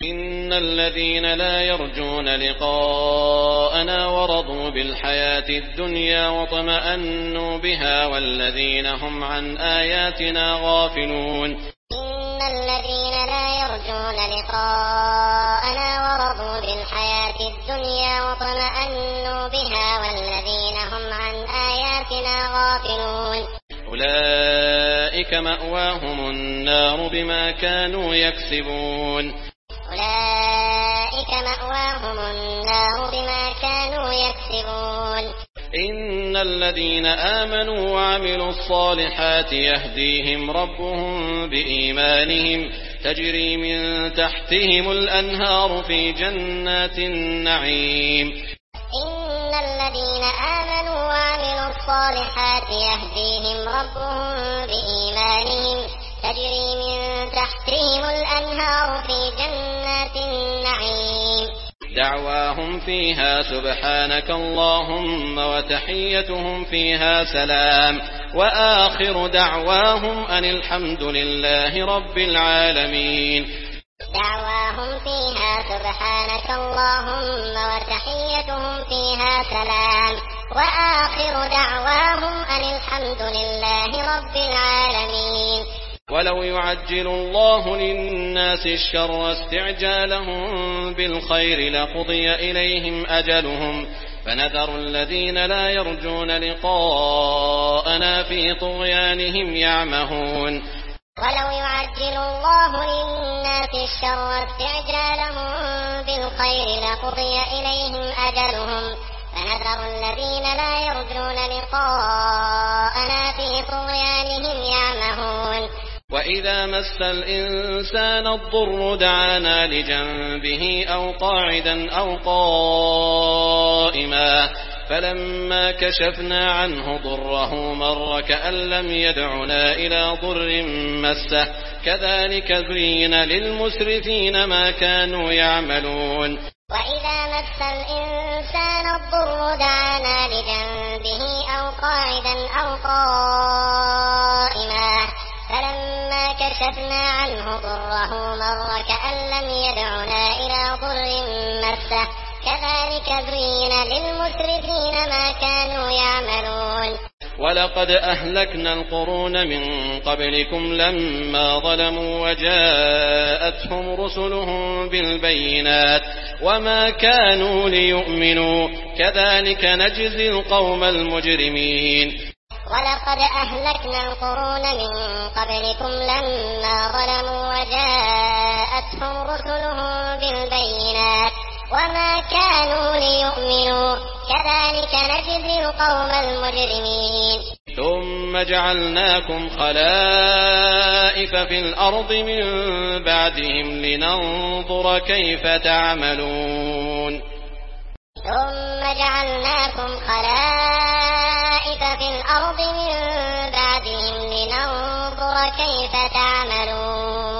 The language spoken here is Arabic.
إن الذين لا يرجون لقاءنا ورضوا بالحياة الدنيا واطمأنوا بها والذين هم عن آياتنا غافلون. إن الذين لا يرجون لقاءنا ورضوا بالحياة الدنيا واطمأنوا بها والذين هم عن آياتنا غافلون. أولئك مأواهم النار بما كانوا يكسبون. أولئك مأواهم النار بما كانوا يكسبون. إن الذين آمنوا وعملوا الصالحات يهديهم ربهم بإيمانهم تجري من تحتهم الأنهار في جنات النعيم. إن الذين آمنوا وعملوا الصالحات يهديهم ربهم بإيمانهم تجري من تحتهم الأنهار في جنات النعيم. دعواهم فيها سبحانك اللهم وتحيتهم فيها سلام وآخر دعواهم أن الحمد لله رب العالمين. دعواهم فيها سبحانك اللهم وتحيتهم فيها سلام وآخر دعواهم أن الحمد لله رب العالمين. ولو يعجل الله للناس الشر استعجالهم بالخير لقضي إليهم أجلهم فنذر الذين لا يرجون لقاءنا في طغيانهم يعمهون. ولو يعجل الله للناس الشر استعجالهم بالخير لقضي إليهم أجلهم فنذر الذين لا يرجون لقاءنا في طغيانهم يعمهون. وإذا مس الإنسان الضر دعانا لجنبه أو قاعدا أو قائما فلما كشفنا عنه ضره مر كأن لم يدعنا إلى ضر مسه كذلك زين للمسرفين ما كانوا يعملون. وإذا مس الإنسان الضر دعانا لجنبه أو قاعدا أو قائما فلما كشفنا عنه ضره مر كأن لم يدعنا إلى ضر مسه كذلك زين للمسرفين ما كانوا يعملون. ولقد أهلكنا القرون من قبلكم لما ظلموا وجاءتهم رسلهم بالبينات وما كانوا ليؤمنوا كذلك نجزي القوم المجرمين. ولقد أهلكنا القرون من قبلكم لما ظلموا وجاءتهم رسلهم بالبينات وما كانوا ليؤمنوا كذلك نجزي القوم المجرمين. ثم جعلناكم خلائف في الأرض من بعدهم لننظر كيف تعملون. ثم جعلناكم خلائف في الأرض من بعدهم لننظر كيف تعملون.